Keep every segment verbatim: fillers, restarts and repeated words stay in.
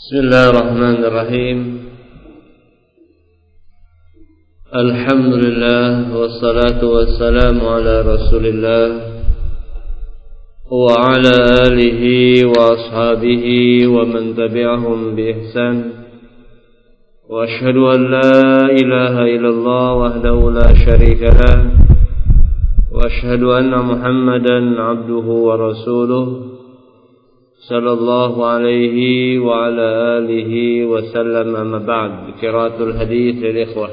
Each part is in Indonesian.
Bismillahirrahmanirrahim. Alhamdulillah wassalatu wassalamu ala Rasulillah wa ala alihi wa ashabihi wa man tabi'ahum bi ihsan. Wa ashhadu an la ilaha illallah wahdahu la syarika lah wa ashhadu anna Muhammadan abduhu wa rasuluh sallallahu alaihi wa ala alihi wa sallam. Amma ba'd. Qiraatul hadits lil ikhwah.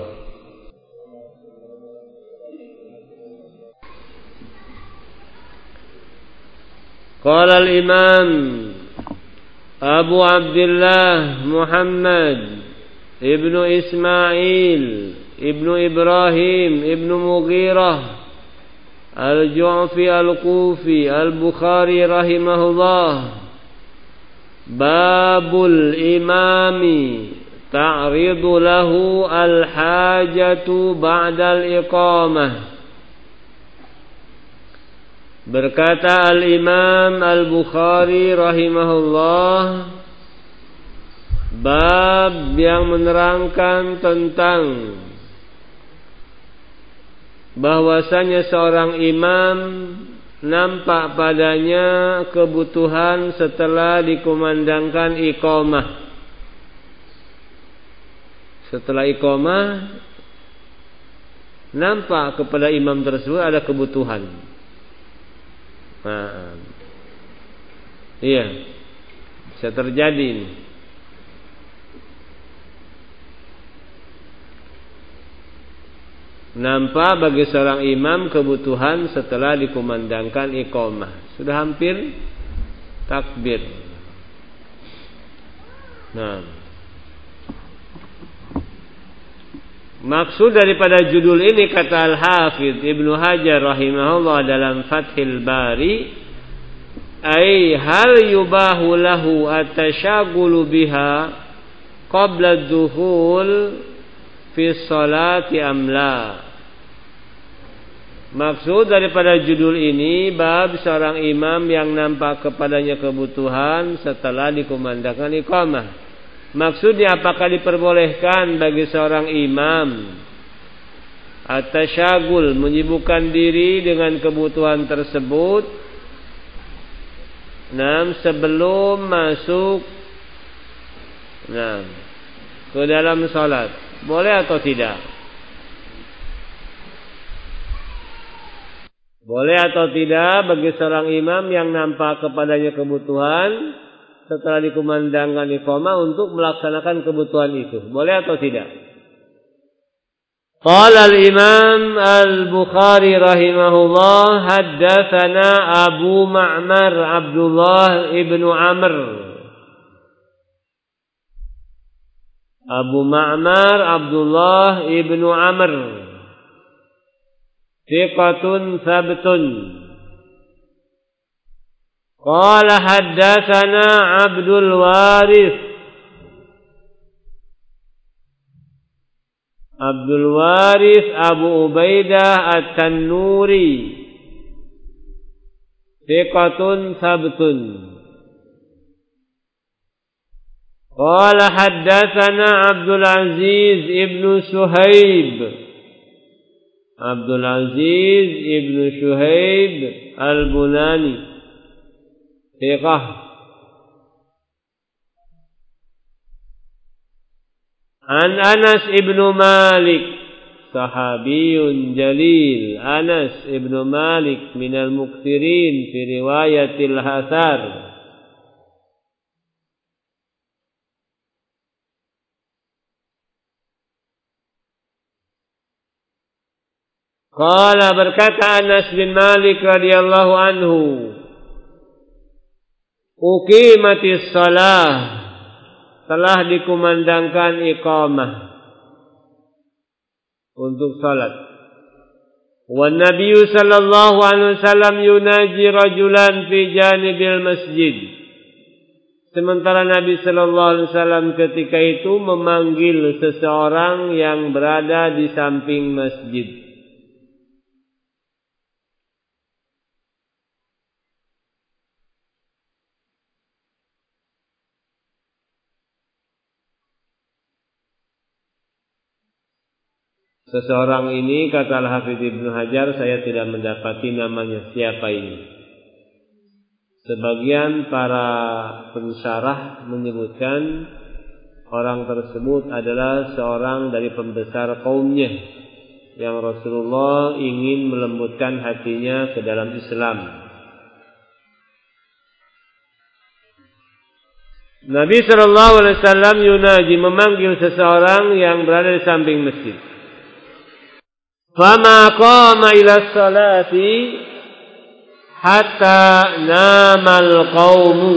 Qala al-imam Abu Abdullah Muhammad ibnu Ismail ibnu Ibrahim ibnu Mughirah al-Ju'fi al-Kufi al-Bukhari rahimahullah. Babul imami ta'ridu lahu al-hajatu ba'dal iqamah. Berkata al-Imam al-Bukhari rahimahullah, bab yang menerangkan tentang bahwasanya seorang imam nampak padanya kebutuhan setelah dikumandangkan iqamah. Setelah iqamah nampak kepada imam tersebut ada kebutuhan. Nah, iya, bisa terjadi ini. Nampak bagi seorang imam kebutuhan setelah dikumandangkan iqamah. Sudah hampir takbir. Nah, maksud daripada judul ini, kata Al-Hafidh Ibnu Hajar rahimahullah dalam Fathil Bari, ay hal yubahu lahu at-tashaghulu biha qabla ad-dukhul fi sholati amla. Maksud daripada judul ini, bab seorang imam yang nampak kepadanya kebutuhan setelah dikumandangkan iqamah. Maksudnya, apakah diperbolehkan bagi seorang imam at-tasyaghul, menyibukkan diri dengan kebutuhan tersebut, nah, sebelum masuk nah, ke dalam salat? Boleh atau tidak? Boleh atau tidak bagi seorang imam yang nampak kepadanya kebutuhan setelah dikumandangkan iqamah untuk melaksanakan kebutuhan itu? Boleh atau tidak? Qala al-Imam al-Bukhari rahimahullah, haddatsana Abu Ma'mar Abdullah ibnu Amr. Abu Ma'mar Abdullah ibnu Amr, thiqatun thabtun. Qala haddatsana Abdul Warith. Abdul Warith Abu Ubaidah At-Tannuri, thiqatun thabtun. Qala haddatsana Abdul Aziz ibnu Suhaib. Abdul Aziz ibnu Suhaib Al-Bunani, thiqah. An Anas ibnu Malik, sahabiyun jalil. Anas ibnu Malik minal mukthirin fi riwayatil hathar. Qala, berkata Anas bin Malik radhiyallahu anhu, uqimatis shalah, telah dikumandangkan iqamah untuk salat. Wan Nabiyyu sallallahu alaihi wasallam yunaji rajulan fi janibil masjid. Sementara Nabi sallallahu alaihi wasallam ketika itu memanggil seseorang yang berada di samping masjid. seseorang ini, kata Al-Hafidz Ibnu Hajar, saya tidak mendapati namanya siapa ini. Sebagian para pensyarah menyebutkan orang tersebut adalah seorang dari pembesar kaumnya yang Rasulullah ingin melembutkan hatinya ke dalam Islam. Nabi Shallallahu Alaihi Wasallam yunaji, memanggil seseorang yang berada di samping masjid. Fama qama ila salati hatta namal qaumu.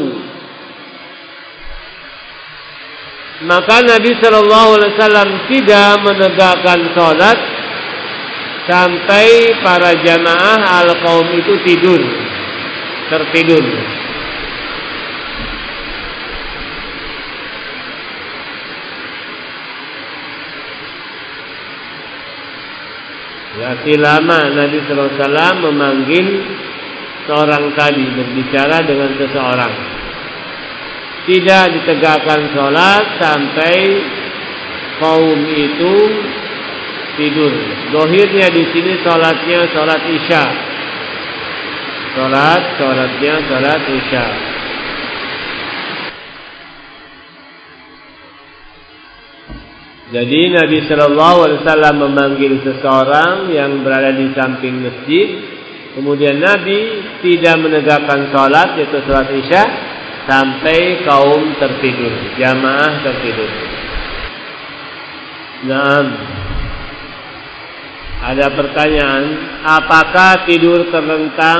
Maka Nabi Shallallahu Alaihi Wasallam tidak menegakkan salat sampai para jamaah al-qaum itu tidur, tertidur. Berarti lama Nabi Shallallahu Alaihi Wasallam memanggil seorang tadi, berbicara dengan seseorang. Tidak ditegakkan sholat sampai kaum itu tidur. Dohirnya di sini sholatnya sholat isya. Sholat, sholatnya sholat isya. Jadi Nabi Shallallahu Alaihi Wasallam memanggil seseorang yang berada di samping masjid. Kemudian Nabi tidak menegakkan sholat, yaitu sholat isya, sampai kaum tertidur, jamaah tertidur. Naam. Ada pertanyaan, apakah tidur terlentang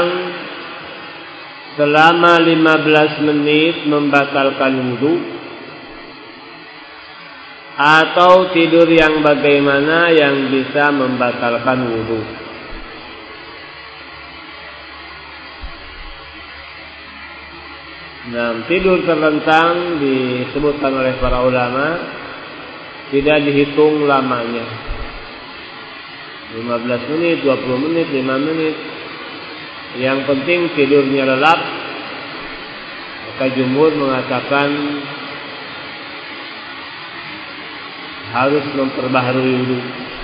selama lima belas menit membatalkan wudu? Atau tidur yang bagaimana yang bisa membatalkan wudu? Nah, tidur terlentang disebutkan oleh para ulama tidak dihitung lamanya. lima belas menit, dua puluh menit, lima menit. Yang penting tidurnya lelap. Maka jumhur mengatakan harus memperbaharui wudu.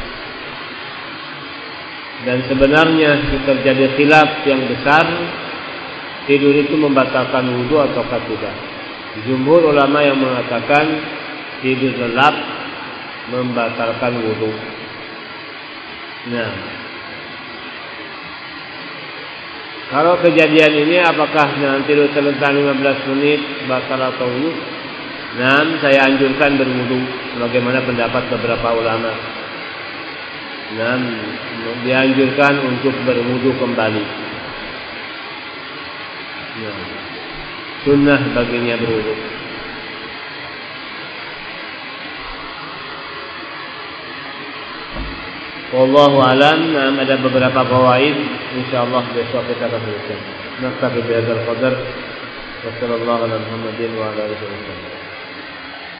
Dan sebenarnya terjadi khilaf yang besar, tidur itu membatalkan wudu ataukah tidak. Jumhur ulama yang mengatakan tidur lelap membatalkan wudu. Nah, kalau kejadian ini apakah nanti tidur terlentang lima belas menit batal atau wudu? Nah, saya anjurkan berwudu sebagaimana pendapat beberapa ulama. Nah, dianjurkan untuk berwudu kembali. Nah, sunnah baginya berwudu. Wallahu alam. Nah, ada beberapa fawaid, insyaallah besok kita akan selesai. Naktabi bihadzal qadar. Wassallallahu ala Muhammadin wa ala alihi wasallam.